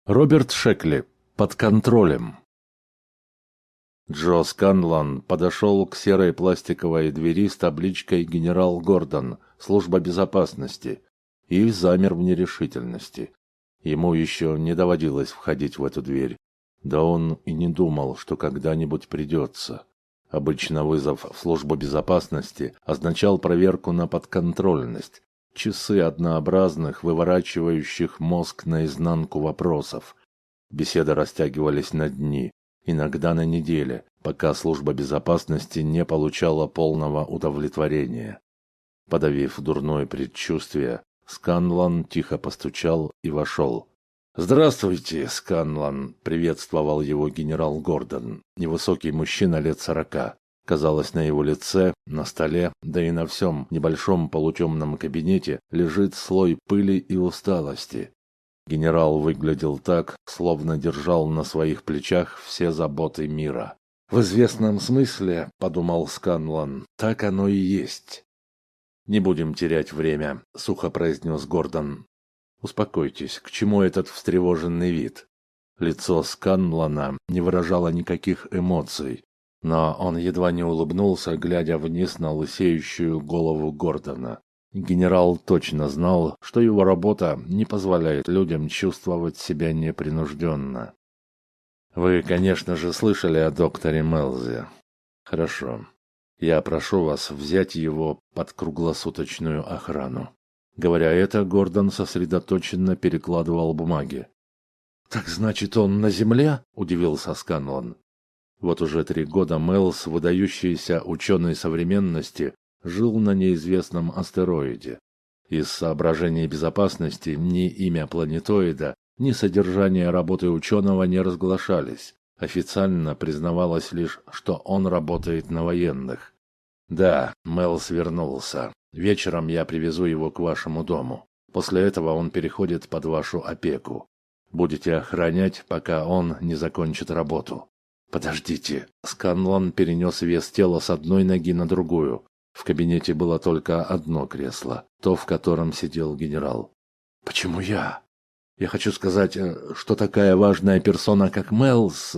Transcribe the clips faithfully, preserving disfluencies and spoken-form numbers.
Роберт Шекли. Под контролем. Джо Сканлан подошел к серой пластиковой двери с табличкой «Генерал Гордон, служба безопасности» и замер в нерешительности. Ему еще не доводилось входить в эту дверь. Да он и не думал, что когда-нибудь придется. Обычно вызов в службу безопасности означал проверку на подконтрольность. Часы однообразных, выворачивающих мозг наизнанку вопросов. Беседы растягивались на дни, иногда на недели, пока служба безопасности не получала полного удовлетворения. Подавив дурное предчувствие, Сканлан тихо постучал и вошел. «Здравствуйте, Сканлан!» — приветствовал его генерал Гордон, невысокий мужчина лет сорока. Казалось, на его лице, на столе, да и на всем небольшом полутемном кабинете лежит слой пыли и усталости. Генерал выглядел так, словно держал на своих плечах все заботы мира. «В известном смысле, — подумал Сканлан, — так оно и есть». «Не будем терять время», — сухо произнес Гордон. «Успокойтесь, к чему этот встревоженный вид?» Лицо Сканлана не выражало никаких эмоций, но он едва не улыбнулся, глядя вниз на лысеющую голову Гордона. Генерал точно знал, что его работа не позволяет людям чувствовать себя непринужденно. «Вы, конечно же, слышали о докторе Мелзе. Хорошо. Я прошу вас взять его под круглосуточную охрану». Говоря это, Гордон сосредоточенно перекладывал бумаги. «Так значит, он на земле?» – удивился Сканлан. Вот уже три года Мелз, выдающийся ученый современности, жил на неизвестном астероиде. Из соображений безопасности ни имя планетоида, ни содержание работы ученого не разглашались. Официально признавалось лишь, что он работает на военных. «Да, Мелз вернулся. Вечером я привезу его к вашему дому. После этого он переходит под вашу опеку. Будете охранять, пока он не закончит работу». «Подождите». Сканлан перенес вес тела с одной ноги на другую. В кабинете было только одно кресло, то, в котором сидел генерал. «Почему я? Я хочу сказать, что такая важная персона, как Мелз,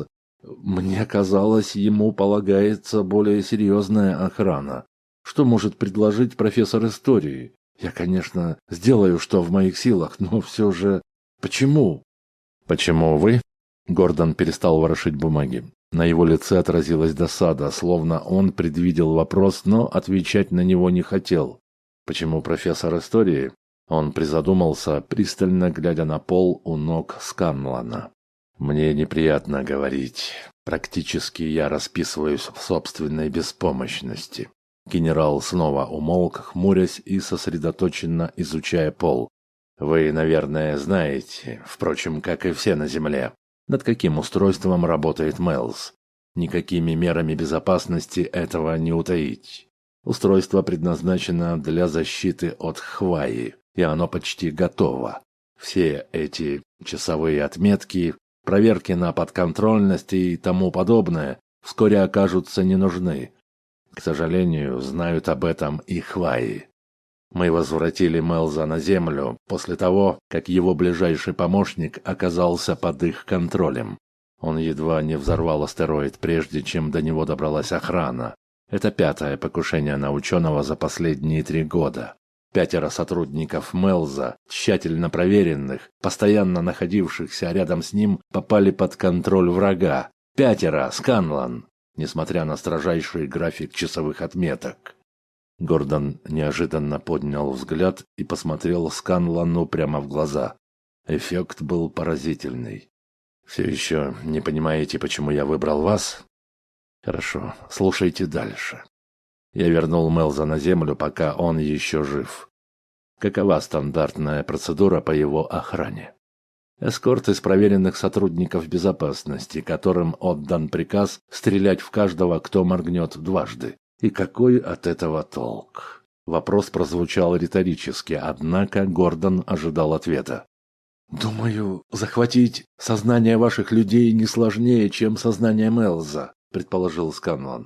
мне казалось, ему полагается более серьезная охрана. Что может предложить профессор истории? Я, конечно, сделаю, что в моих силах, но все же... Почему?» «Почему вы?» Гордон перестал ворошить бумаги. На его лице отразилась досада, словно он предвидел вопрос, но отвечать на него не хотел. «Почему профессор истории?» Он призадумался, пристально глядя на пол у ног Сканлана. «Мне неприятно говорить. Практически я расписываюсь в собственной беспомощности». Генерал снова умолк, хмурясь и сосредоточенно изучая пол. «Вы, наверное, знаете, впрочем, как и все на Земле, над каким устройством работает Мелз. Никакими мерами безопасности этого не утаить. Устройство предназначено для защиты от хваи, и оно почти готово. Все эти часовые отметки, проверки на подконтрольность и тому подобное вскоре окажутся не нужны. К сожалению, знают об этом и хваи. Мы возвратили Мелза на Землю после того, как его ближайший помощник оказался под их контролем. Он едва не взорвал астероид, прежде чем до него добралась охрана. Это пятое покушение на ученого за последние три года. Пятеро сотрудников Мелза, тщательно проверенных, постоянно находившихся рядом с ним, попали под контроль врага. Пятеро, Сканлан, несмотря на строжайший график часовых отметок. Гордон неожиданно поднял взгляд и посмотрел Сканлану прямо в глаза. Эффект был поразительный. «Все еще не понимаете, почему я выбрал вас? Хорошо, слушайте дальше. Я вернул Мелза на Землю, пока он еще жив. Какова стандартная процедура по его охране? Эскорт из проверенных сотрудников безопасности, которым отдан приказ стрелять в каждого, кто моргнет дважды. И какой от этого толк?» Вопрос прозвучал риторически, однако Гордон ожидал ответа. «Думаю, захватить сознание ваших людей не сложнее, чем сознание Мелза», — предположил Сканлан.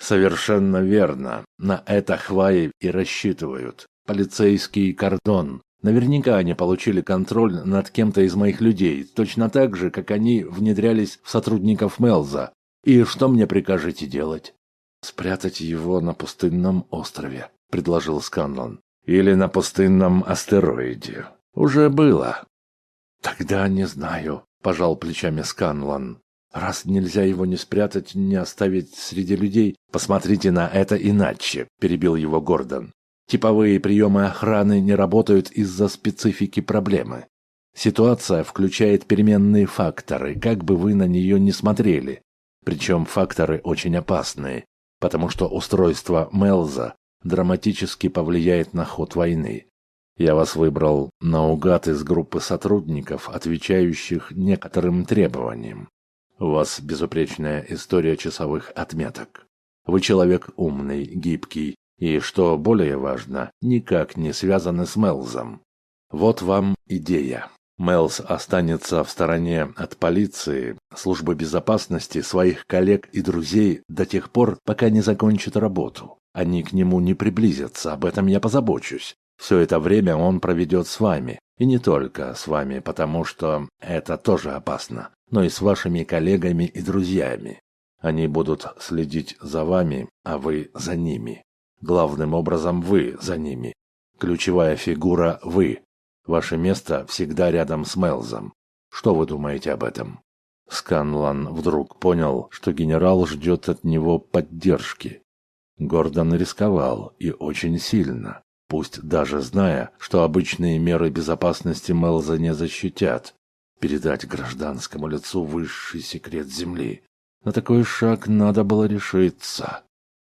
«Совершенно верно. На это хваи и рассчитывают. Полицейский кордон. Наверняка они получили контроль над кем-то из моих людей, точно так же, как они внедрялись в сотрудников Мелза. И что мне прикажете делать? Спрятать его на пустынном острове, предложил Сканлан. Или на пустынном астероиде. Уже было. Тогда не знаю, пожал плечами Сканлан. Раз нельзя его не спрятать, не оставить среди людей, посмотрите на это иначе, перебил его Гордон. Типовые приемы охраны не работают из-за специфики проблемы. Ситуация включает переменные факторы, как бы вы на нее ни смотрели. Причем факторы очень опасные, потому что устройство Мелза драматически повлияет на ход войны. Я вас выбрал наугад из группы сотрудников, отвечающих некоторым требованиям. У вас безупречная история часовых отметок. Вы человек умный, гибкий и, что более важно, никак не связаны с Мелзом. Вот вам идея. Мелз останется в стороне от полиции, службы безопасности, своих коллег и друзей до тех пор, пока не закончит работу. Они к нему не приблизятся, об этом я позабочусь. Все это время он проведет с вами. И не только с вами, потому что это тоже опасно, но и с вашими коллегами и друзьями. Они будут следить за вами, а вы за ними. Главным образом вы за ними. Ключевая фигура вы. Ваше место всегда рядом с Мелзом. Что вы думаете об этом? Сканлан вдруг понял, что генерал ждет от него поддержки. Гордон рисковал, и очень сильно, пусть даже зная, что обычные меры безопасности Мелза не защитят. Передать гражданскому лицу высший секрет Земли. На такой шаг надо было решиться.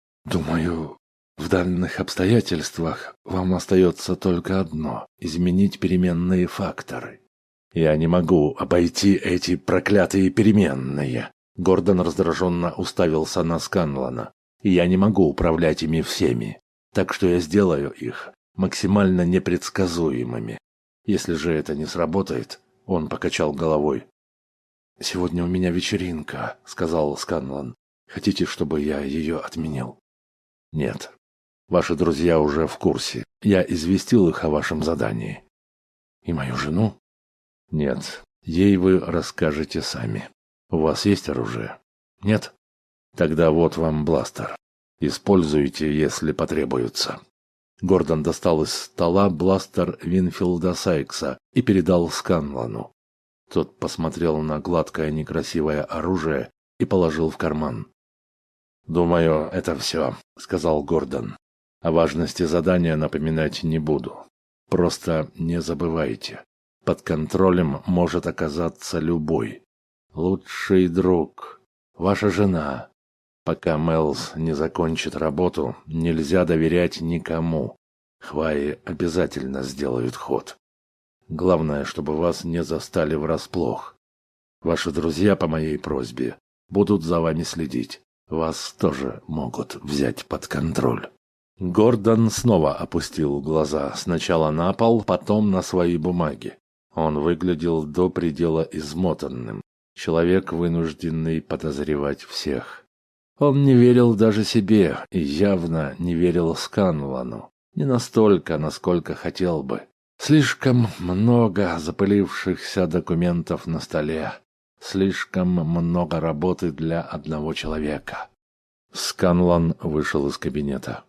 Думаю, в данных обстоятельствах вам остается только одно – изменить переменные факторы. Я не могу обойти эти проклятые переменные. Гордон раздраженно уставился на Сканлана. И я не могу управлять ими всеми. Так что я сделаю их максимально непредсказуемыми. Если же это не сработает, он покачал головой. «Сегодня у меня вечеринка», — сказал Сканлан. «Хотите, чтобы я ее отменил?» «Нет. Ваши друзья уже в курсе. Я известил их о вашем задании». «И мою жену?» «Нет. Ей вы расскажете сами. У вас есть оружие?» «Нет?» «Тогда вот вам бластер. Используйте, если потребуется». Гордон достал из стола бластер Винфилда Сайкса и передал Сканлану. Тот посмотрел на гладкое некрасивое оружие и положил в карман. «Думаю, это все», — сказал Гордон. «О важности задания напоминать не буду. Просто не забывайте, под контролем может оказаться любой. Лучший друг, ваша жена. Пока Мелз не закончит работу, нельзя доверять никому. Хваи обязательно сделают ход. Главное, чтобы вас не застали врасплох. Ваши друзья, по моей просьбе, будут за вами следить. Вас тоже могут взять под контроль». Гордон снова опустил глаза сначала на пол, потом на свои бумаги. Он выглядел до предела измотанным. Человек, вынужденный подозревать всех. Он не верил даже себе и явно не верил Сканлану. Не настолько, насколько хотел бы. Слишком много запылившихся документов на столе. Слишком много работы для одного человека. Сканлан вышел из кабинета.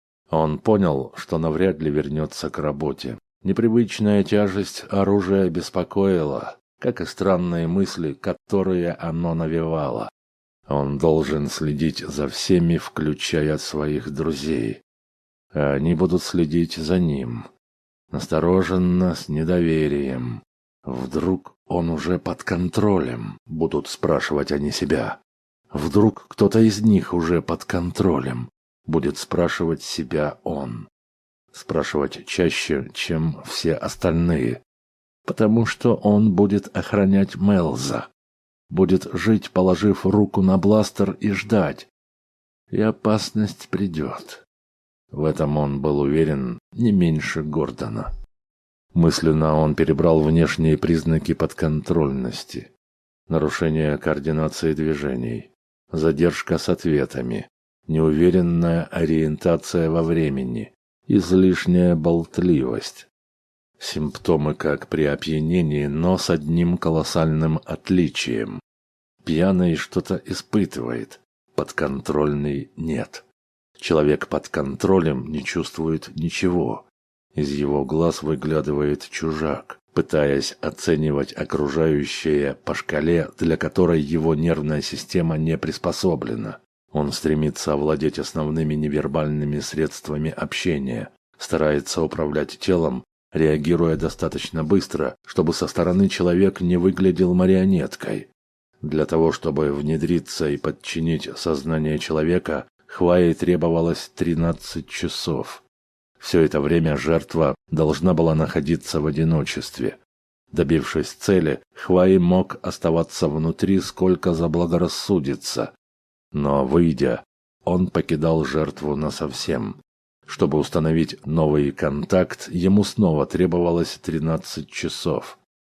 Он понял, что навряд ли вернется к работе. Непривычная тяжесть оружия беспокоила, как и странные мысли, которые оно навевало. Он должен следить за всеми, включая своих друзей. А они будут следить за ним. Настороженно, с недоверием. Вдруг он уже под контролем, будут спрашивать они себя. Вдруг кто-то из них уже под контролем, будет спрашивать себя он. Спрашивать чаще, чем все остальные. Потому что он будет охранять Мелза. Будет жить, положив руку на бластер и ждать. И опасность придет. В этом он был уверен не меньше Гордона. Мысленно он перебрал внешние признаки подконтрольности. Нарушение координации движений, задержка с ответами, неуверенная ориентация во времени, излишняя болтливость. Симптомы как при опьянении, но с одним колоссальным отличием. Пьяный что-то испытывает, подконтрольный нет. Человек под контролем не чувствует ничего. Из его глаз выглядывает чужак, пытаясь оценивать окружающее по шкале, для которой его нервная система не приспособлена. Он стремится овладеть основными невербальными средствами общения, старается управлять телом, реагируя достаточно быстро, чтобы со стороны человек не выглядел марионеткой. Для того, чтобы внедриться и подчинить сознание человека, Хвае требовалось тринадцать часов. Все это время жертва должна была находиться в одиночестве. Добившись цели, Хвае мог оставаться внутри сколько заблагорассудится. Но, выйдя, он покидал жертву насовсем. Чтобы установить новый контакт, ему снова требовалось тринадцать часов.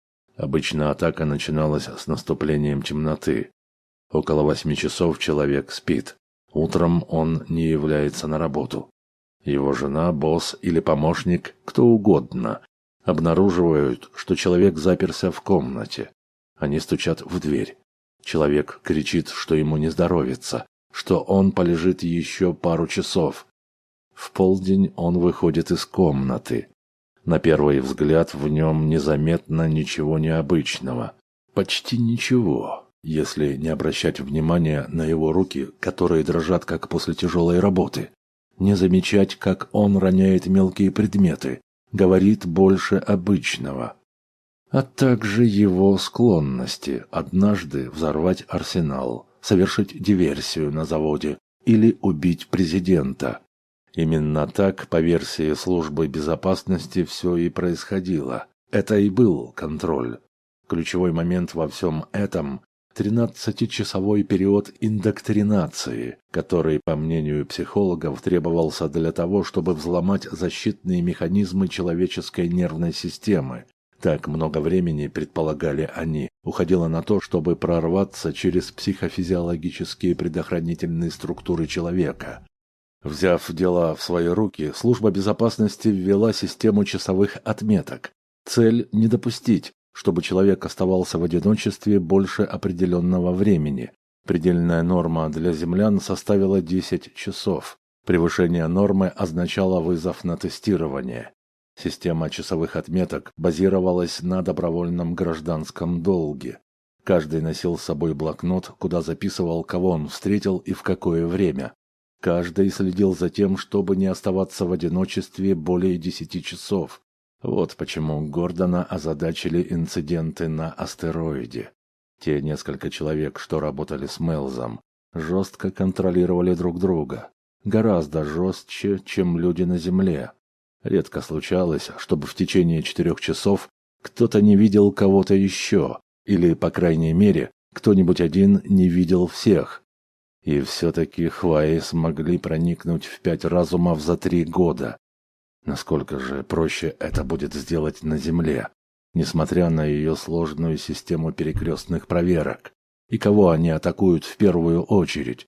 Обычно атака начиналась с наступлением темноты. Около восьми часов человек спит. Утром он не является на работу. Его жена, босс или помощник, кто угодно, обнаруживают, что человек заперся в комнате. Они стучат в дверь. Человек кричит, что ему не здоровится, что он полежит еще пару часов. В полдень он выходит из комнаты. На первый взгляд в нем незаметно ничего необычного. Почти ничего, если не обращать внимания на его руки, которые дрожат, как после тяжелой работы. Не замечать, как он роняет мелкие предметы, говорит больше обычного. А также его склонности однажды взорвать арсенал, совершить диверсию на заводе или убить президента. Именно так, по версии службы безопасности, все и происходило. Это и был контроль. Ключевой момент во всем этом – тринадцатичасовой период индоктринации, который, по мнению психологов, требовался для того, чтобы взломать защитные механизмы человеческой нервной системы. Так много времени, предполагали они, уходило на то, чтобы прорваться через психофизиологические предохранительные структуры человека. Взяв дела в свои руки, служба безопасности ввела систему часовых отметок. Цель – не допустить, чтобы человек оставался в одиночестве больше определенного времени. Предельная норма для землян составила десять часов. Превышение нормы означало вызов на тестирование. Система часовых отметок базировалась на добровольном гражданском долге. Каждый носил с собой блокнот, куда записывал, кого он встретил и в какое время. Каждый следил за тем, чтобы не оставаться в одиночестве более десяти часов. Вот почему Гордона озадачили инциденты на астероиде. Те несколько человек, что работали с Мэлзом, жестко контролировали друг друга. Гораздо жестче, чем люди на Земле. Редко случалось, чтобы в течение четырех часов кто-то не видел кого-то еще, или, по крайней мере, кто-нибудь один не видел всех. И все-таки Хваи смогли проникнуть в пять разумов за три года. Насколько же проще это будет сделать на Земле, несмотря на ее сложную систему перекрестных проверок? И кого они атакуют в первую очередь?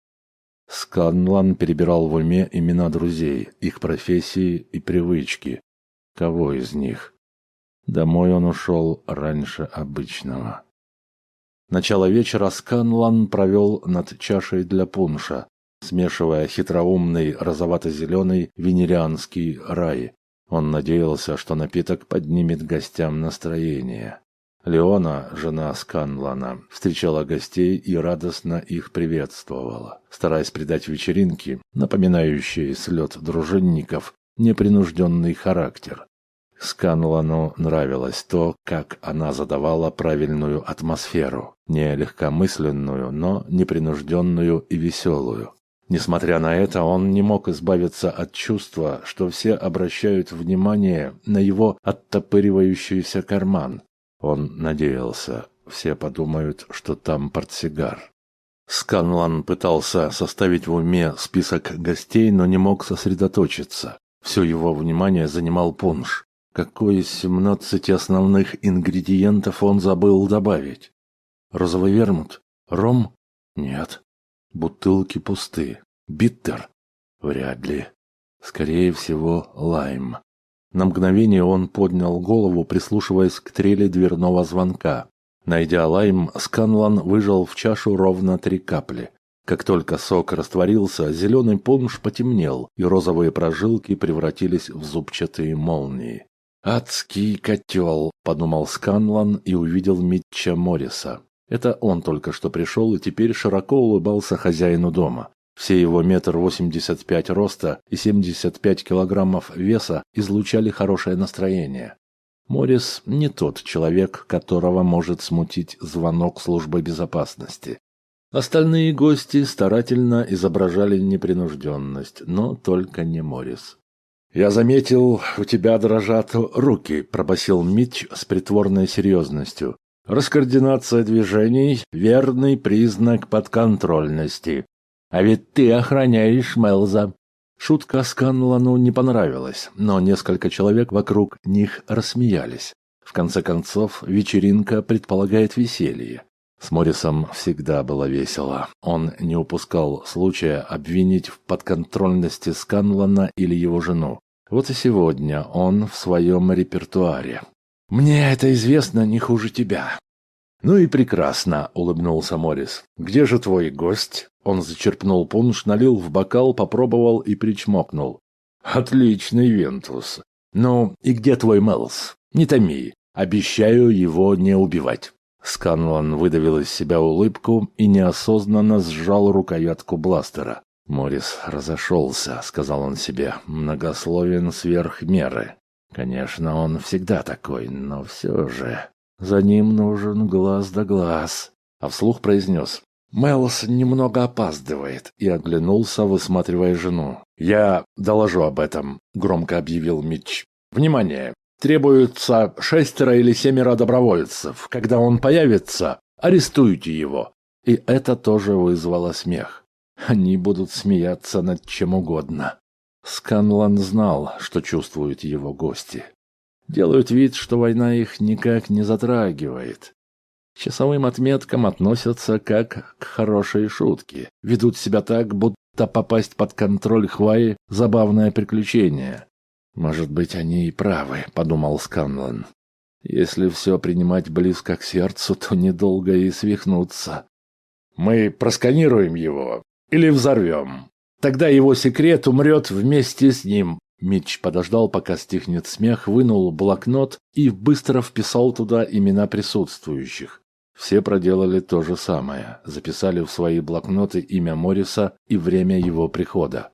Сканлан перебирал в уме имена друзей, их профессии и привычки. Кого из них? Домой он ушел раньше обычного. Начало вечера Сканлан провел над чашей для пунша, смешивая хитроумный розовато-зеленый венерианский рай. Он надеялся, что напиток поднимет гостям настроение. Леона, жена Сканлана, встречала гостей и радостно их приветствовала, стараясь придать вечеринке, напоминающей слет дружинников, непринужденный характер. Сканлану нравилось то, как она задавала правильную атмосферу, не легкомысленную, но непринужденную и веселую. Несмотря на это, он не мог избавиться от чувства, что все обращают внимание на его оттопыривающийся карман. Он надеялся, все подумают, что там портсигар. Сканлан пытался составить в уме список гостей, но не мог сосредоточиться. Все его внимание занимал пунш. Какой из семнадцати основных ингредиентов он забыл добавить? Розовый вермут? Ром? Нет. Бутылки пусты. Биттер? Вряд ли. Скорее всего, лайм. На мгновение он поднял голову, прислушиваясь к трели дверного звонка. Найдя лайм, Сканлан выжал в чашу ровно три капли. Как только сок растворился, зеленый пунш потемнел, и розовые прожилки превратились в зубчатые молнии. «Адский котел», — подумал Сканлан и увидел Митча Морриса. Это он только что пришел и теперь широко улыбался хозяину дома. Все его метр восемьдесят пять роста и семьдесят пять килограммов веса излучали хорошее настроение. Моррис не тот человек, которого может смутить звонок службы безопасности. Остальные гости старательно изображали непринужденность, но только не Моррис. «Я заметил, у тебя дрожат руки», — пробасил Митч с притворной серьезностью. «Раскоординация движений — верный признак подконтрольности. А ведь ты охраняешь Мэлза». Шутка Сканлану не понравилась, но несколько человек вокруг них рассмеялись. В конце концов, вечеринка предполагает веселье. С Моррисом всегда было весело. Он не упускал случая обвинить в подконтрольности Сканлана или его жену. Вот и сегодня он в своем репертуаре. «Мне это известно не хуже тебя». «Ну и прекрасно», — улыбнулся Моррис. «Где же твой гость?» Он зачерпнул пунш, налил в бокал, попробовал и причмокнул. «Отличный Вентус. Ну и где твой Мэлс? Не томи. Обещаю его не убивать». Сканлан выдавил из себя улыбку и неосознанно сжал рукоятку бластера. «Моррис разошелся», — сказал он себе, — «многословен сверх меры. Конечно, он всегда такой, но все же за ним нужен глаз да глаз». А вслух произнес: «Мэлс немного опаздывает», и оглянулся, высматривая жену. «Я доложу об этом», — громко объявил Митч. «Внимание! Требуется шестеро или семеро добровольцев. Когда он появится, арестуйте его». И это тоже вызвало смех. Они будут смеяться над чем угодно. Сканлан знал, что чувствуют его гости. Делают вид, что война их никак не затрагивает. К часовым отметкам относятся как к хорошей шутке. Ведут себя так, будто попасть под контроль Хваи — забавное приключение. «Может быть, они и правы», — подумал Сканлан. «Если все принимать близко к сердцу, то недолго и свихнуться». «Мы просканируем его или взорвем. Тогда его секрет умрет вместе с ним». Митч подождал, пока стихнет смех, вынул блокнот и быстро вписал туда имена присутствующих. Все проделали то же самое, записали в свои блокноты имя Морриса и время его прихода.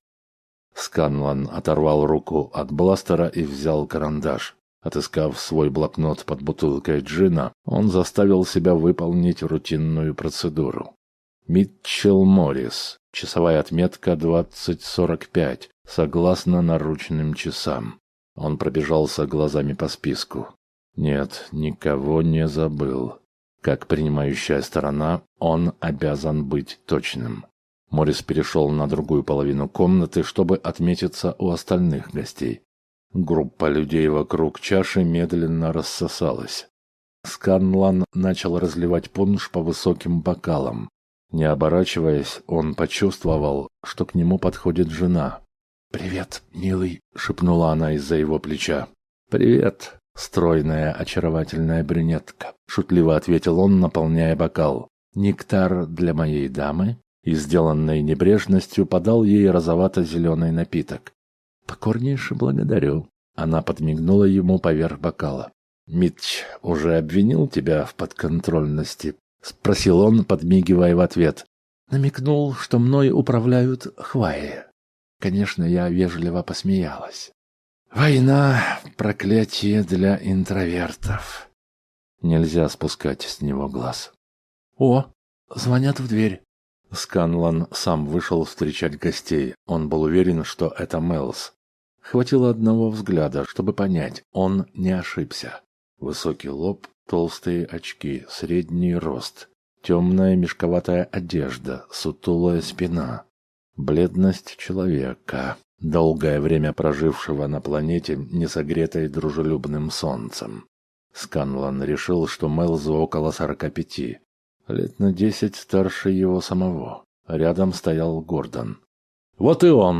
Сканлан оторвал руку от бластера и взял карандаш. Отыскав свой блокнот под бутылкой джина, он заставил себя выполнить рутинную процедуру. Митчелл Моррис. Часовая отметка двадцать сорок пять, согласно наручным часам. Он пробежался глазами по списку. Нет, никого не забыл. Как принимающая сторона, он обязан быть точным. Моррис перешел на другую половину комнаты, чтобы отметиться у остальных гостей. Группа людей вокруг чаши медленно рассосалась. Сканлан начал разливать пунш по высоким бокалам. Не оборачиваясь, он почувствовал, что к нему подходит жена. «Привет, милый», — шепнула она из-за его плеча. «Привет, стройная, очаровательная брюнетка», — шутливо ответил он, наполняя бокал. «Нектар для моей дамы?» И, сделанной небрежностью, подал ей розовато-зеленый напиток. «Покорнейше благодарю». Она подмигнула ему поверх бокала. «Митч уже обвинил тебя в подконтрольности?» — спросил он, подмигивая в ответ. Намекнул, что мной управляют Хваи. Конечно, я вежливо посмеялась. «Война — проклятие для интровертов». Нельзя спускать с него глаз. «О, звонят в дверь». Сканлан сам вышел встречать гостей. Он был уверен, что это Мэлс. Хватило одного взгляда, чтобы понять, он не ошибся. Высокий лоб, толстые очки, средний рост, темная мешковатая одежда, сутулая спина. Бледность человека, долгое время прожившего на планете, не согретой дружелюбным солнцем. Сканлан решил, что Мэлзу около сорока пяти. Лет на десять старше его самого. Рядом стоял Гордон. «Вот и он!»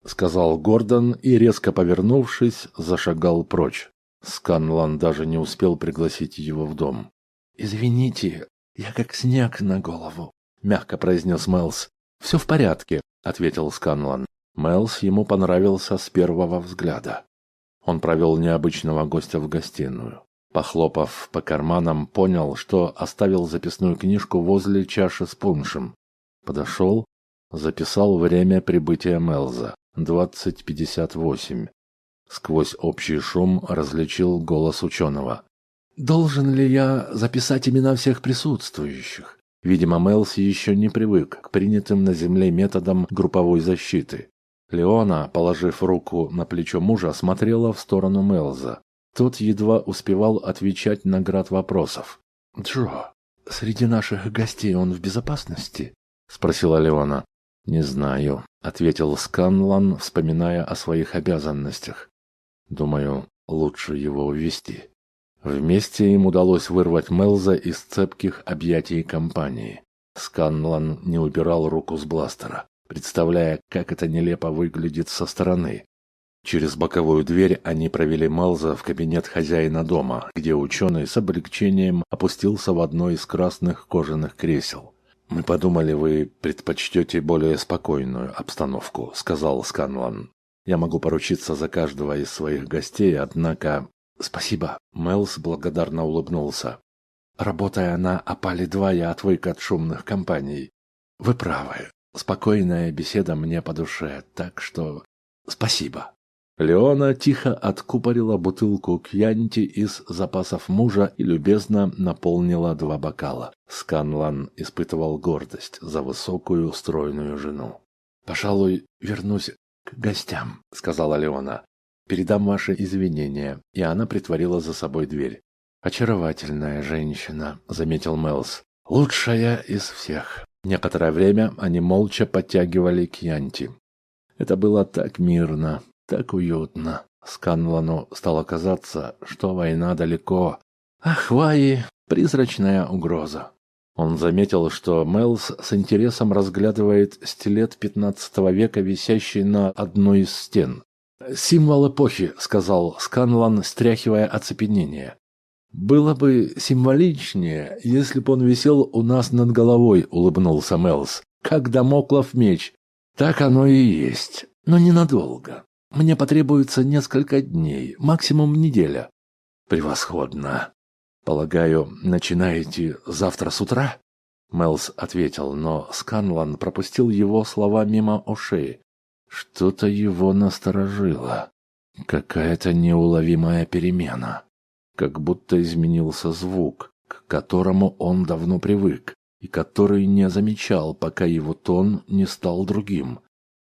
— сказал Гордон и, резко повернувшись, зашагал прочь. Сканлан даже не успел пригласить его в дом. «Извините, я как снег на голову», — мягко произнес Мэлс. «Все в порядке», — ответил Сканлан. Мэлс ему понравился с первого взгляда. Он провел необычного гостя в гостиную. Похлопав по карманам, понял, что оставил записную книжку возле чаши с пуншем. Подошел, записал время прибытия Мэлза — двадцать пятьдесят восемь. Сквозь общий шум различил голос ученого. «Должен ли я записать имена всех присутствующих?» Видимо, Мэлс еще не привык к принятым на Земле методам групповой защиты. Леона, положив руку на плечо мужа, смотрела в сторону Мэлза. Тот едва успевал отвечать на град вопросов. «Джо, среди наших гостей он в безопасности?» — спросила Леона. «Не знаю», — ответил Сканлан, вспоминая о своих обязанностях. «Думаю, лучше его увести». Вместе им удалось вырвать Мэлза из цепких объятий компании. Сканлан не убирал руку с бластера, представляя, как это нелепо выглядит со стороны. Через боковую дверь они провели Мэлза в кабинет хозяина дома, где ученый с облегчением опустился в одно из красных кожаных кресел. «Мы подумали, вы предпочтете более спокойную обстановку», — сказал Сканлан. «Я могу поручиться за каждого из своих гостей, однако...» «Спасибо», — Мэлс благодарно улыбнулся. «Работая на Апале-два, я отвык от шумных компаний. Вы правы. Спокойная беседа мне по душе, так что... спасибо». Леона тихо откупорила бутылку кьянти из запасов мужа и любезно наполнила два бокала. Сканлан испытывал гордость за высокую, стройную жену. «Пожалуй, вернусь к гостям», — сказала Леона. «Передам ваши извинения», и она притворила за собой дверь. «Очаровательная женщина», — заметил Мэлс. «Лучшая из всех». Некоторое время они молча подтягивали кьянти. Это было так мирно, так уютно. Сканлану стало казаться, что война далеко, а Хваи — призрачная угроза. Он заметил, что Мэлс с интересом разглядывает стилет пятнадцатого века, висящий на одной из стен. «Символ эпохи», — сказал Сканлан, стряхивая оцепенение. «Было бы символичнее, если бы он висел у нас над головой», — улыбнулся Мэлс. «Как дамоклов меч. Так оно и есть, но ненадолго. Мне потребуется несколько дней, максимум неделя». «Превосходно. Полагаю, начинаете завтра с утра?» Мэлс ответил, но Сканлан пропустил его слова мимо ушей. Что-то его насторожило. Какая-то неуловимая перемена. Как будто изменился звук, к которому он давно привык, и который не замечал, пока его тон не стал другим.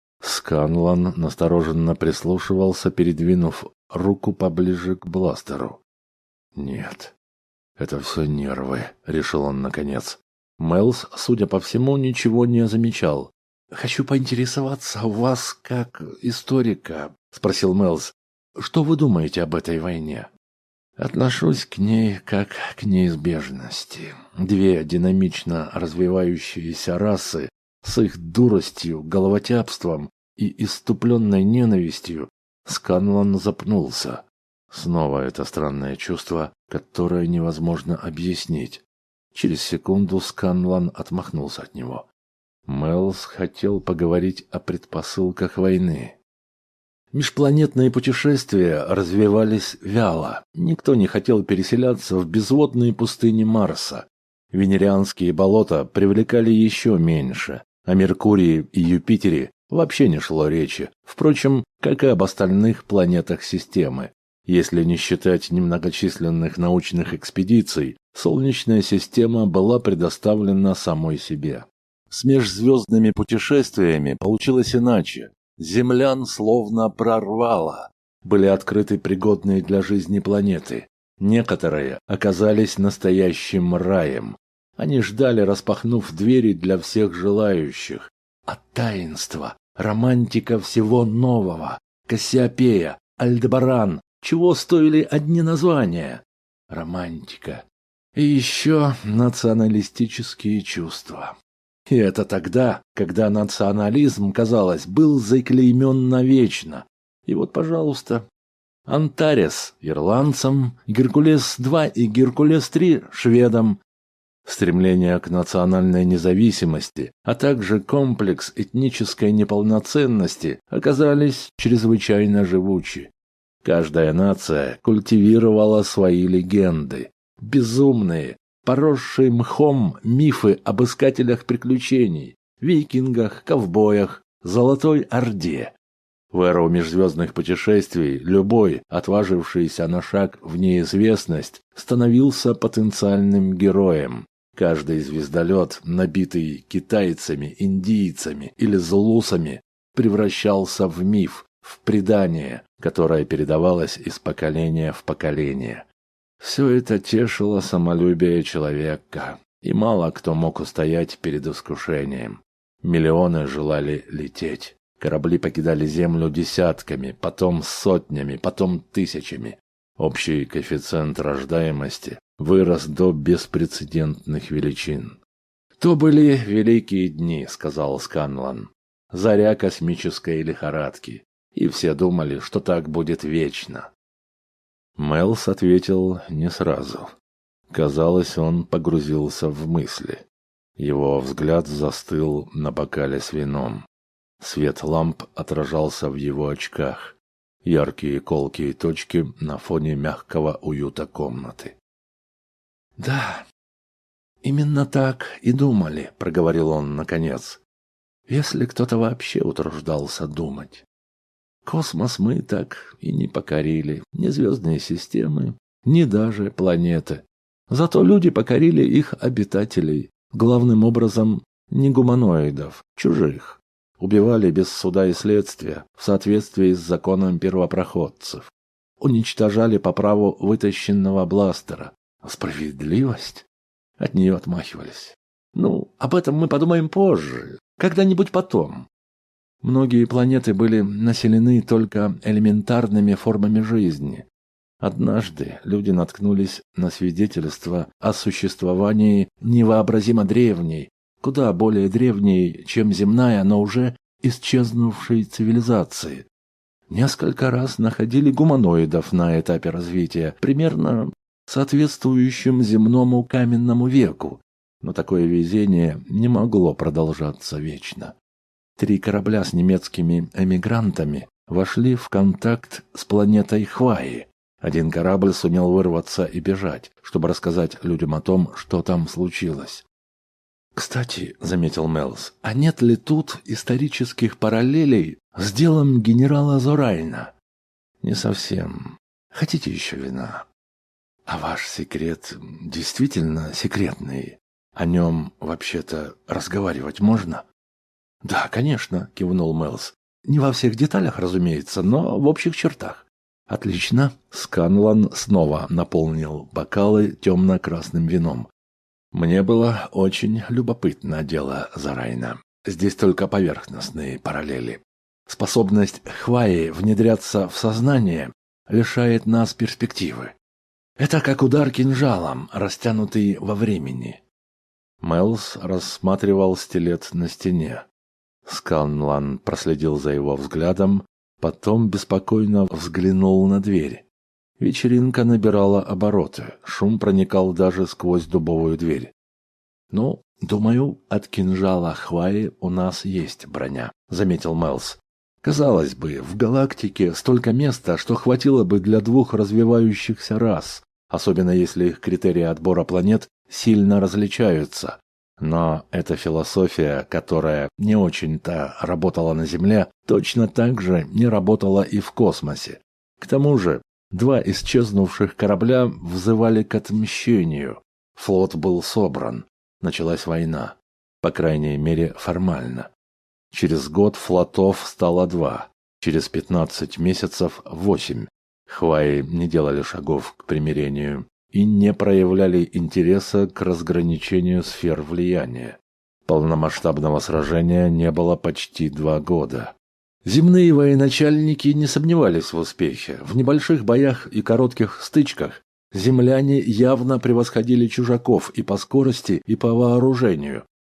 Сканлан настороженно прислушивался, передвинув руку поближе к бластеру. «Нет, это все нервы», — решил он наконец. Мэлс, судя по всему, ничего не замечал. «Хочу поинтересоваться у вас как историка», — спросил Мэлс. «Что вы думаете об этой войне?» «Отношусь к ней как к неизбежности. Две динамично развивающиеся расы с их дуростью, головотяпством и иступленной ненавистью». Сканлан запнулся. Снова это странное чувство, которое невозможно объяснить. Через секунду Сканлан отмахнулся от него. Мэлс хотел поговорить о предпосылках войны. Межпланетные путешествия развивались вяло. Никто не хотел переселяться в безводные пустыни Марса. Венерианские болота привлекали еще меньше. О Меркурии и Юпитере вообще не шло речи. Впрочем, как и об остальных планетах системы. Если не считать немногочисленных научных экспедиций, Солнечная система была предоставлена самой себе. С межзвездными путешествиями получилось иначе. Землян словно прорвало. Были открыты пригодные для жизни планеты. Некоторые оказались настоящим раем. Они ждали, распахнув двери для всех желающих. А таинство, романтика всего нового, Кассиопея, Альдебаран, чего стоили одни названия? Романтика. И еще националистические чувства. И это тогда, когда национализм, казалось, был заклеймен навечно. И вот, пожалуйста, Антарес ирландцам, Геркулес-два и Геркулес-три шведам. Стремление к национальной независимости, а также комплекс этнической неполноценности оказались чрезвычайно живучи. Каждая нация культивировала свои легенды, безумные, поросшие мхом мифы об искателях приключений, викингах, ковбоях, Золотой Орде. В эру межзвездных путешествий любой, отважившийся на шаг в неизвестность, становился потенциальным героем. Каждый звездолет, набитый китайцами, индийцами или зулусами, превращался в миф, в предание, которое передавалось из поколения в поколение. Все это тешило самолюбие человека, и мало кто мог устоять перед искушением. Миллионы желали лететь. Корабли покидали Землю десятками, потом сотнями, потом тысячами. Общий коэффициент рождаемости вырос до беспрецедентных величин. «То были великие дни», — сказал Сканлан. «Заря космической лихорадки. И все думали, что так будет вечно». Мэлс ответил не сразу. Казалось, он погрузился в мысли. Его взгляд застыл на бокале с вином. Свет ламп отражался в его очках. Яркие колкие точки на фоне мягкого уюта комнаты. «Да, именно так и думали», — проговорил он наконец. «Если кто-то вообще утруждался думать. Космос мы так и не покорили, ни звездные системы, ни даже планеты. Зато люди покорили их обитателей, главным образом не гуманоидов, чужих. Убивали без суда и следствия, в соответствии с законом первопроходцев. Уничтожали по праву вытащенного бластера. А справедливость? От нее отмахивались. Ну, об этом мы подумаем позже, когда-нибудь потом. Многие планеты были населены только элементарными формами жизни. Однажды люди наткнулись на свидетельство о существовании невообразимо древней, куда более древней, чем земная, но уже исчезнувшей цивилизации. Несколько раз находили гуманоидов на этапе развития, примерно соответствующем земному каменному веку, но такое везение не могло продолжаться вечно. Три корабля с немецкими эмигрантами вошли в контакт с планетой Хваи. Один корабль сумел вырваться и бежать, чтобы рассказать людям о том, что там случилось. «Кстати, — заметил Мэлс, — а нет ли тут исторических параллелей с делом генерала Зорайна?» «Не совсем. Хотите еще вина?» «А ваш секрет действительно секретный? О нем, вообще-то, разговаривать можно?» «Да, конечно», — кивнул Мэлс. «Не во всех деталях, разумеется, но в общих чертах». «Отлично». Сканлан снова наполнил бокалы темно-красным вином. «Мне было очень любопытно дело Зорайна. Здесь только поверхностные параллели. Способность Хваи внедряться в сознание лишает нас перспективы. Это как удар кинжалом, растянутый во времени». Мэлс рассматривал стилет на стене. Сканлан проследил за его взглядом, потом беспокойно взглянул на дверь. Вечеринка набирала обороты, шум проникал даже сквозь дубовую дверь. «Ну, думаю, от кинжала Хваи у нас есть броня», — заметил Мэлс. «Казалось бы, в галактике столько места, что хватило бы для двух развивающихся рас, особенно если их критерии отбора планет сильно различаются. Но эта философия, которая не очень-то работала на Земле, точно так же не работала и в космосе. К тому же, два исчезнувших корабля взывали к отмщению. Флот был собран. Началась война. По крайней мере, формально. Через год флотов стало два. Через пятнадцать месяцев – восемь. Хваи не делали шагов к примирению и не проявляли интереса к разграничению сфер влияния. Полномасштабного сражения не было почти два года. Земные военачальники не сомневались в успехе. В небольших боях и коротких стычках земляне явно превосходили чужаков и по скорости, и по вооружению.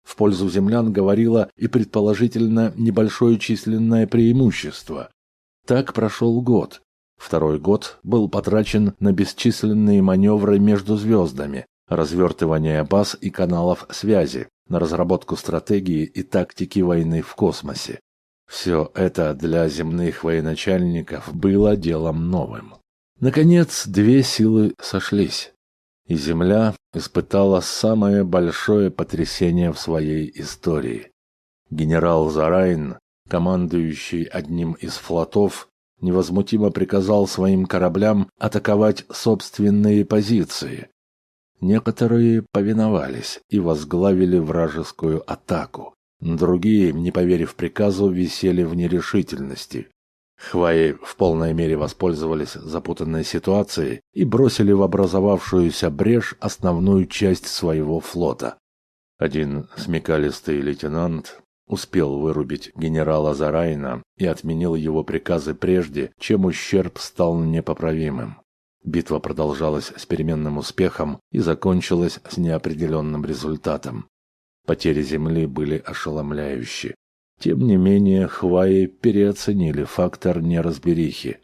В пользу землян говорило и предположительно небольшое численное преимущество. Так прошел год. Второй год был потрачен на бесчисленные маневры между звездами, развертывание баз и каналов связи, на разработку стратегии и тактики войны в космосе. Все это для земных военачальников было делом новым. Наконец, две силы сошлись, и Земля испытала самое большое потрясение в своей истории. Генерал Зарайн, командующий одним из флотов, невозмутимо приказал своим кораблям атаковать собственные позиции. Некоторые повиновались и возглавили вражескую атаку. Другие, не поверив приказу, висели в нерешительности. Хваи в полной мере воспользовались запутанной ситуацией и бросили в образовавшуюся брешь основную часть своего флота. Один смекалистый лейтенант успел вырубить генерала Зарайна и отменил его приказы прежде, чем ущерб стал непоправимым. Битва продолжалась с переменным успехом и закончилась с неопределенным результатом. Потери земли были ошеломляющие. Тем не менее, хваи переоценили фактор неразберихи.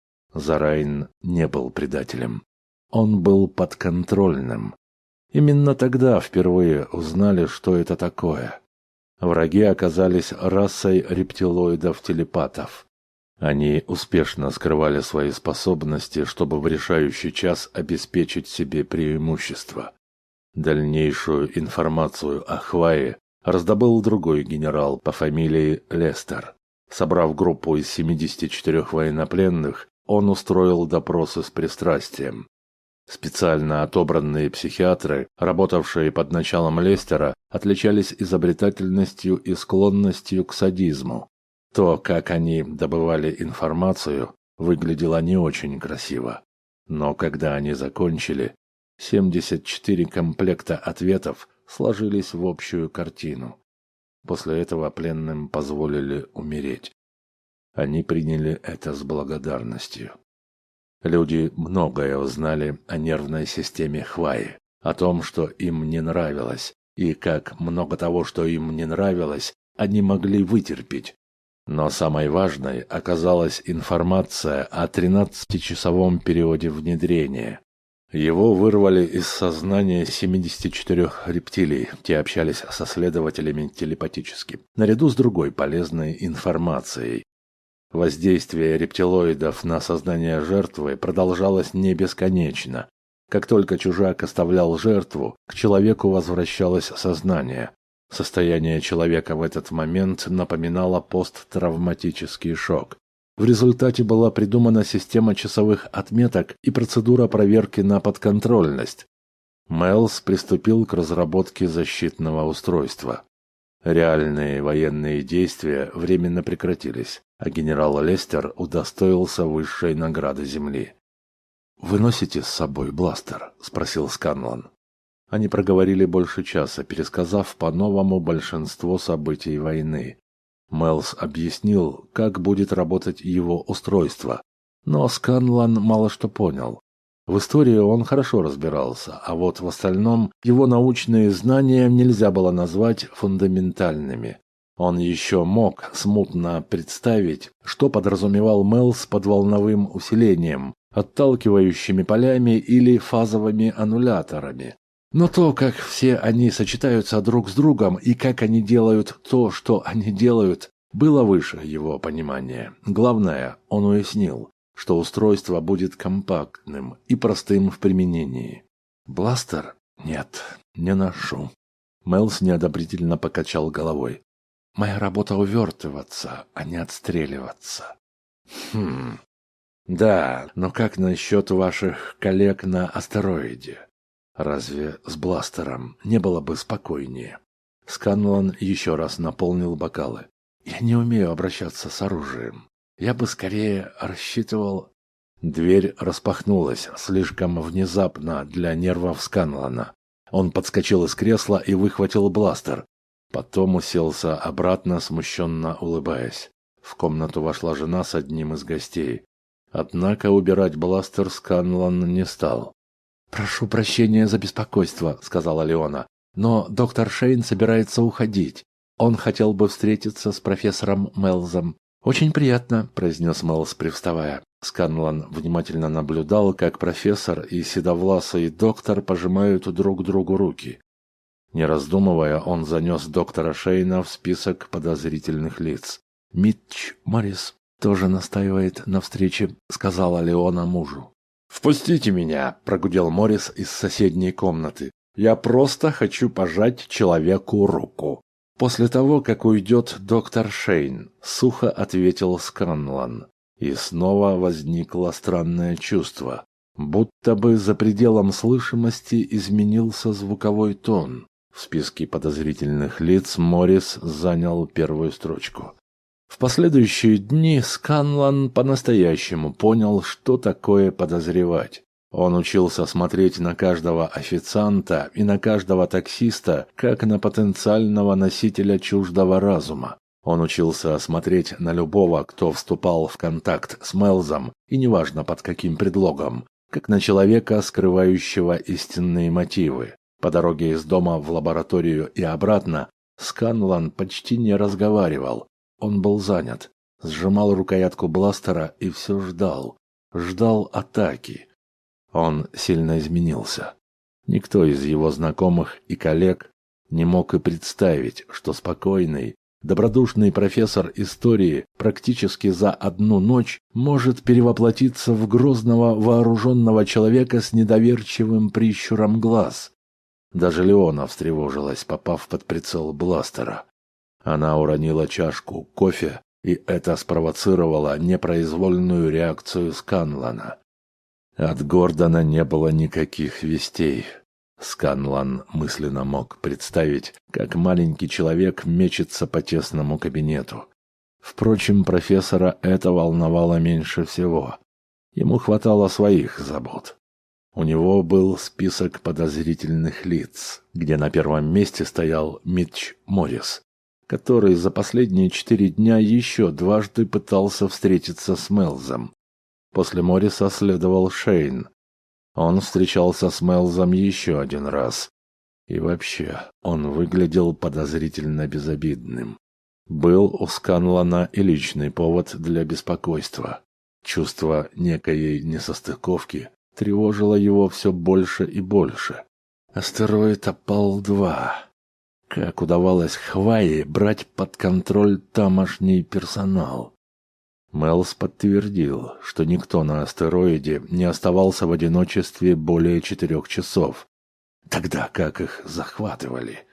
Зарайн не был предателем. Он был подконтрольным. Именно тогда впервые узнали, что это такое. Враги оказались расой рептилоидов-телепатов. Они успешно скрывали свои способности, чтобы в решающий час обеспечить себе преимущество. Дальнейшую информацию о Хвае раздобыл другой генерал по фамилии Лестер. Собрав группу из семидесяти четырёх военнопленных, он устроил допросы с пристрастием. Специально отобранные психиатры, работавшие под началом Лестера, отличались изобретательностью и склонностью к садизму. То, как они добывали информацию, выглядело не очень красиво. Но когда они закончили, семьдесят четыре комплекта ответов сложились в общую картину. После этого пленным позволили умереть. Они приняли это с благодарностью. Люди многое узнали о нервной системе Хваи, о том, что им не нравилось, и как много того, что им не нравилось, они могли вытерпеть. Но самой важной оказалась информация о тринадцатичасовом периоде внедрения. Его вырвали из сознания семидесяти четырёх рептилий, те общались со следователями телепатически, наряду с другой полезной информацией. Воздействие рептилоидов на сознание жертвы продолжалось не бесконечно. Как только чужак оставлял жертву, к человеку возвращалось сознание. Состояние человека в этот момент напоминало посттравматический шок. В результате была придумана система часовых отметок и процедура проверки на подконтрольность. Мэлс приступил к разработке защитного устройства. Реальные военные действия временно прекратились, а генерал Лестер удостоился высшей награды Земли. «Вы носите с собой бластер?» – спросил Сканлан. Они проговорили больше часа, пересказав по-новому большинство событий войны. Мэлс объяснил, как будет работать его устройство, но Сканлан мало что понял. В истории он хорошо разбирался, а вот в остальном его научные знания нельзя было назвать фундаментальными. Он еще мог смутно представить, что подразумевал Мэлс под волновым усилением, отталкивающими полями или фазовыми аннуляторами. Но то, как все они сочетаются друг с другом и как они делают то, что они делают, было выше его понимания. Главное, он уяснил, что устройство будет компактным и простым в применении. «Бластер? Нет, не ношу». Мэлс неодобрительно покачал головой. «Моя работа увертываться, а не отстреливаться». «Хм... Да, но как насчет ваших коллег на астероиде? Разве с бластером не было бы спокойнее?» Сканлан еще раз наполнил бокалы. «Я не умею обращаться с оружием. Я бы скорее рассчитывал...» Дверь распахнулась слишком внезапно для нервов Сканлана. Он подскочил из кресла и выхватил бластер. Потом уселся обратно, смущенно улыбаясь. В комнату вошла жена с одним из гостей. Однако убирать бластер Сканлан не стал. «Прошу прощения за беспокойство», — сказала Леона. Но доктор Шейн собирается уходить. Он хотел бы встретиться с профессором Мэлзом. «Очень приятно», — произнес Мэлз, привставая. Сканлан внимательно наблюдал, как профессор и седовласый доктор пожимают друг другу руки. Не раздумывая, он занес доктора Шейна в список подозрительных лиц. «Митч Моррис тоже настаивает на встрече», — сказала Леона мужу. «Впустите меня», — прогудел Моррис из соседней комнаты. «Я просто хочу пожать человеку руку». «После того, как уйдет доктор Шейн», — сухо ответил Сканлан. И снова возникло странное чувство, будто бы за пределом слышимости изменился звуковой тон. В списке подозрительных лиц Моррис занял первую строчку. В последующие дни Сканлан по-настоящему понял, что такое подозревать. Он учился смотреть на каждого официанта и на каждого таксиста, как на потенциального носителя чуждого разума. Он учился смотреть на любого, кто вступал в контакт с Мэлзом, и неважно под каким предлогом, как на человека, скрывающего истинные мотивы. По дороге из дома в лабораторию и обратно Сканлан почти не разговаривал. Он был занят, сжимал рукоятку бластера и все ждал. Ждал атаки. Он сильно изменился. Никто из его знакомых и коллег не мог и представить, что спокойный, добродушный профессор истории практически за одну ночь может перевоплотиться в грозного вооруженного человека с недоверчивым прищуром глаз. Даже Леона встревожилась, попав под прицел бластера. Она уронила чашку кофе, и это спровоцировало непроизвольную реакцию Сканлана. От Гордона не было никаких вестей. Сканлан мысленно мог представить, как маленький человек мечется по тесному кабинету. Впрочем, профессора это волновало меньше всего. Ему хватало своих забот. У него был список подозрительных лиц, где на первом месте стоял Митч Моррис, который за последние четыре дня еще дважды пытался встретиться с Мэлзом. После Морриса следовал Шейн. Он встречался с Мэлзом еще один раз. И вообще, он выглядел подозрительно безобидным. Был у Сканлана и личный повод для беспокойства. Чувство некоей несостыковки тревожило его все больше и больше. Астероид Апалл-два. Как удавалось Хваи брать под контроль тамошний персонал? Мэлз подтвердил, что никто на астероиде не оставался в одиночестве более четырех часов. Тогда как их захватывали?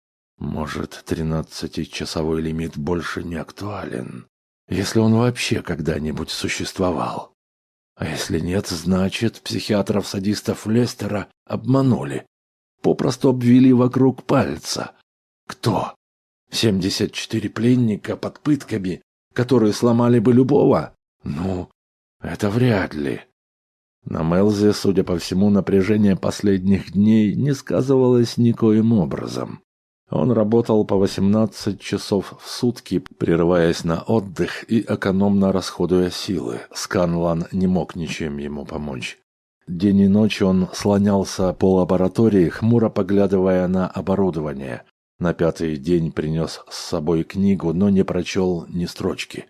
Может, тринадцатичасовой лимит больше не актуален, если он вообще когда-нибудь существовал? А если нет, значит, психиатров-садистов Лестера обманули, попросту обвели вокруг пальца. Кто? семьдесят четыре пленника под пытками, которые сломали бы любого? Ну, это вряд ли. На Мэлзе, судя по всему, напряжение последних дней не сказывалось никоим образом. Он работал по восемнадцать часов в сутки, прерываясь на отдых и экономно расходуя силы. Сканлан не мог ничем ему помочь. День и ночь он слонялся по лаборатории, хмуро поглядывая на оборудование. На пятый день принес с собой книгу, но не прочел ни строчки.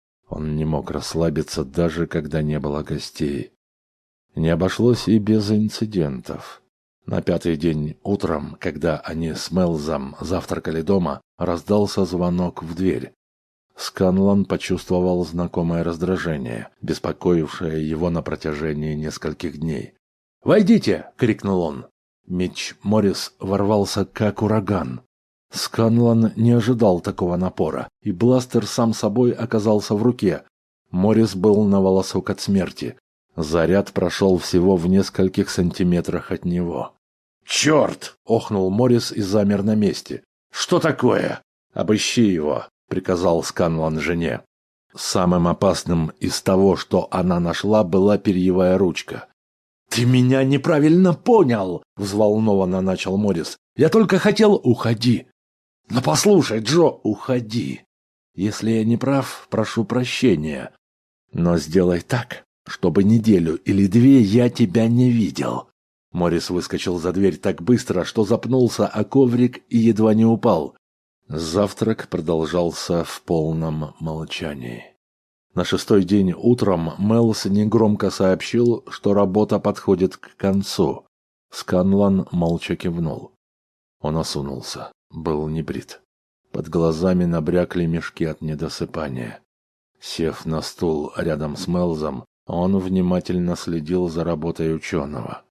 Он не мог расслабиться, даже когда не было гостей. Не обошлось и без инцидентов. На пятый день утром, когда они с Мэлзом завтракали дома, раздался звонок в дверь. Сканлан почувствовал знакомое раздражение, беспокоившее его на протяжении нескольких дней. «Войдите!» — крикнул он. Митч Моррис ворвался как ураган. Сканлан не ожидал такого напора, и бластер сам собой оказался в руке. Моррис был на волосок от смерти. Заряд прошел всего в нескольких сантиметрах от него. «Черт!» — охнул Моррис и замер на месте. «Что такое?» «Обыщи его», — приказал Сканлан жене. Самым опасным из того, что она нашла, была перьевая ручка. «Ты меня неправильно понял!» — взволнованно начал Моррис. «Я только хотел... Уходи!» «Но послушай, Джо, уходи! Если я не прав, прошу прощения. Но сделай так, чтобы неделю или две я тебя не видел. Моррис выскочил за дверь так быстро, что запнулся о коврик и едва не упал. Завтрак продолжался в полном молчании. На шестой день утром Мэлс негромко сообщил, что работа подходит к концу. Сканлан молча кивнул. Он осунулся, был небрит. Под глазами набрякли мешки от недосыпания. Сев на стул рядом с Мэлзом, он внимательно следил за работой ученого.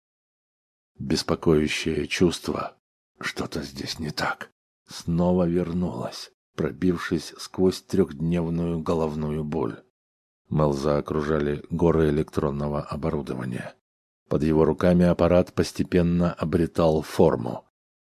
Беспокоящее чувство, что-то здесь не так, снова вернулось, пробившись сквозь трехдневную головную боль. Мэлза окружали горы электронного оборудования. Под его руками аппарат постепенно обретал форму.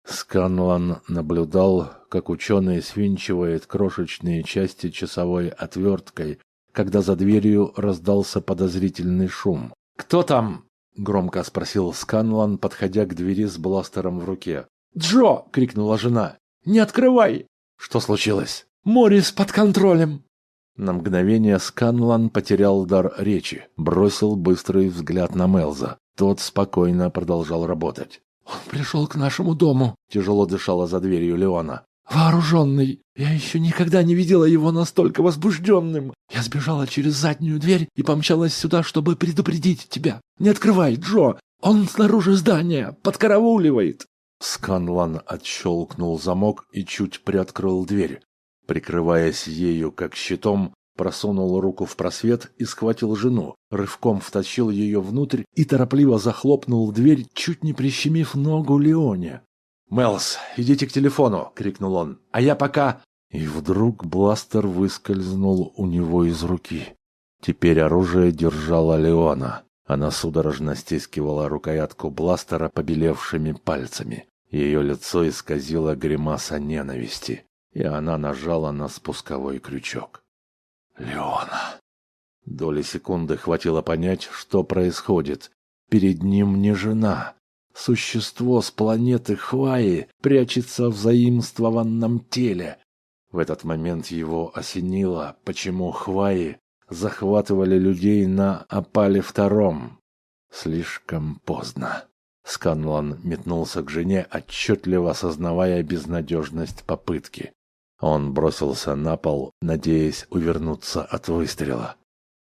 Сканлан наблюдал, как ученый свинчивает крошечные части часовой отверткой, когда за дверью раздался подозрительный шум. «Кто там?» — громко спросил Сканлан, подходя к двери с бластером в руке. «Джо!» — крикнула жена. «Не открывай!» «Что случилось?» «Моррис под контролем!» На мгновение Сканлан потерял дар речи, бросил быстрый взгляд на Мэлза. Тот спокойно продолжал работать. «Он пришел к нашему дому», — тяжело дышала за дверью Леона. «Вооруженный. Я еще никогда не видела его настолько возбужденным. Я сбежала через заднюю дверь и помчалась сюда, чтобы предупредить тебя. Не открывай, Джо! Он снаружи здания, подкарауливает!» Сканлан отщелкнул замок и чуть приоткрыл дверь. Прикрываясь ею как щитом, просунул руку в просвет и схватил жену, рывком втащил ее внутрь и торопливо захлопнул дверь, чуть не прищемив ногу Леоне. «Мэлс, идите к телефону!» — крикнул он. «А я пока...» И вдруг бластер выскользнул у него из руки. Теперь оружие держала Леона. Она судорожно стискивала рукоятку бластера побелевшими пальцами. Ее лицо исказило гримаса ненависти, и она нажала на спусковой крючок. «Леона!» Доли секунды хватило понять, что происходит. Перед ним не жена. Существо с планеты Хваи прячется в заимствованном теле. В этот момент его осенило, почему Хваи захватывали людей на Апале втором. Слишком поздно. Сканлан метнулся к жене, отчетливо осознавая безнадежность попытки. Он бросился на пол, надеясь увернуться от выстрела.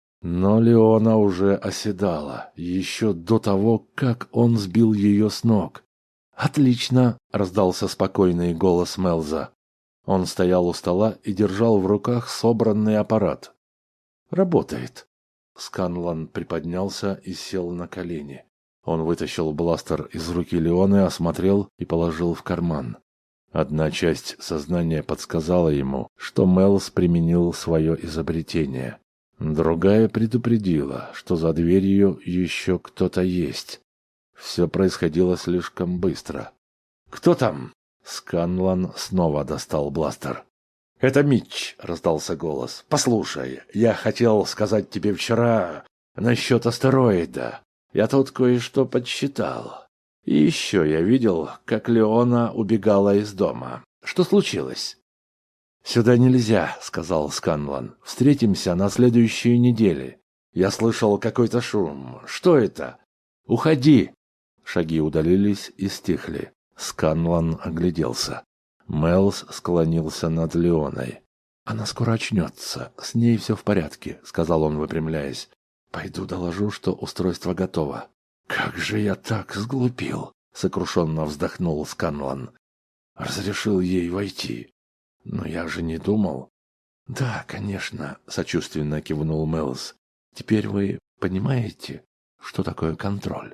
Но Леона уже оседала, еще до того, как он сбил ее с ног. «Отлично!» — раздался спокойный голос Мэлза. Он стоял у стола и держал в руках собранный аппарат. «Работает!» Сканлан приподнялся и сел на колени. Он вытащил бластер из руки Леоны, осмотрел и положил в карман. Одна часть сознания подсказала ему, что Мэлс применил свое изобретение. Другая предупредила, что за дверью еще кто-то есть. Все происходило слишком быстро. «Кто там?» Сканлан снова достал бластер. «Это Митч», — раздался голос. «Послушай, я хотел сказать тебе вчера насчет астероида. Я тут кое-что подсчитал. И еще я видел, как Леона убегала из дома. Что случилось?» «Сюда нельзя», — сказал Сканлан. «Встретимся на следующей неделе. Я слышал какой-то шум. Что это?» «Уходи!» Шаги удалились и стихли. Сканлан огляделся. Мэлс склонился над Леоной. «Она скоро очнется. С ней все в порядке», — сказал он, выпрямляясь. «Пойду доложу, что устройство готово». «Как же я так сглупил!» — сокрушенно вздохнул Сканлан. «Разрешил ей войти. Но я же не думал». «Да, конечно», — сочувственно кивнул Мэлс. «Теперь вы понимаете, что такое контроль?»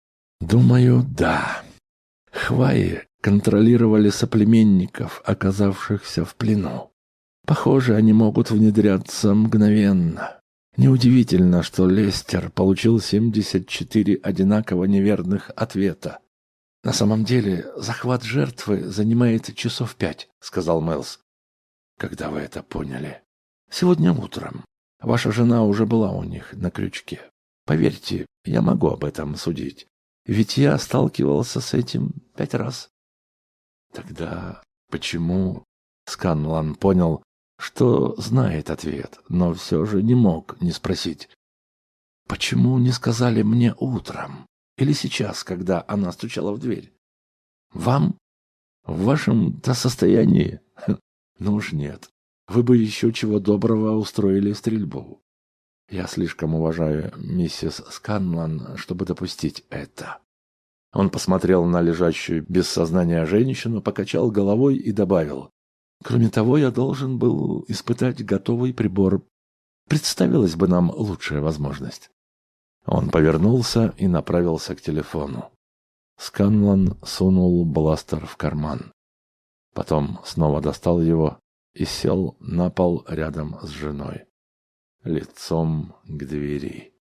«Думаю, да. Хваи контролировали соплеменников, оказавшихся в плену. Похоже, они могут внедряться мгновенно. Неудивительно, что Лестер получил семьдесят четыре одинаково неверных ответа. «На самом деле, захват жертвы занимает часов пять», — сказал Мэлс. «Когда вы это поняли?» «Сегодня утром. Ваша жена уже была у них на крючке. Поверьте, я могу об этом судить. Ведь я сталкивался с этим пять раз». «Тогда почему?» Сканлан понял, что знает ответ, но все же не мог не спросить. «Почему не сказали мне утром? Или сейчас, когда она стучала в дверь? Вам? В вашем-то состоянии? Ну уж нет. Вы бы еще чего доброго устроили стрельбу. Я слишком уважаю миссис Сканлан, чтобы допустить это. Он посмотрел на лежащую без сознания женщину, покачал головой и добавил. Кроме того, я должен был испытать готовый прибор. Представилась бы нам лучшая возможность. Он повернулся и направился к телефону. Сканлан сунул бластер в карман. Потом снова достал его и сел на пол рядом с женой, лицом к двери.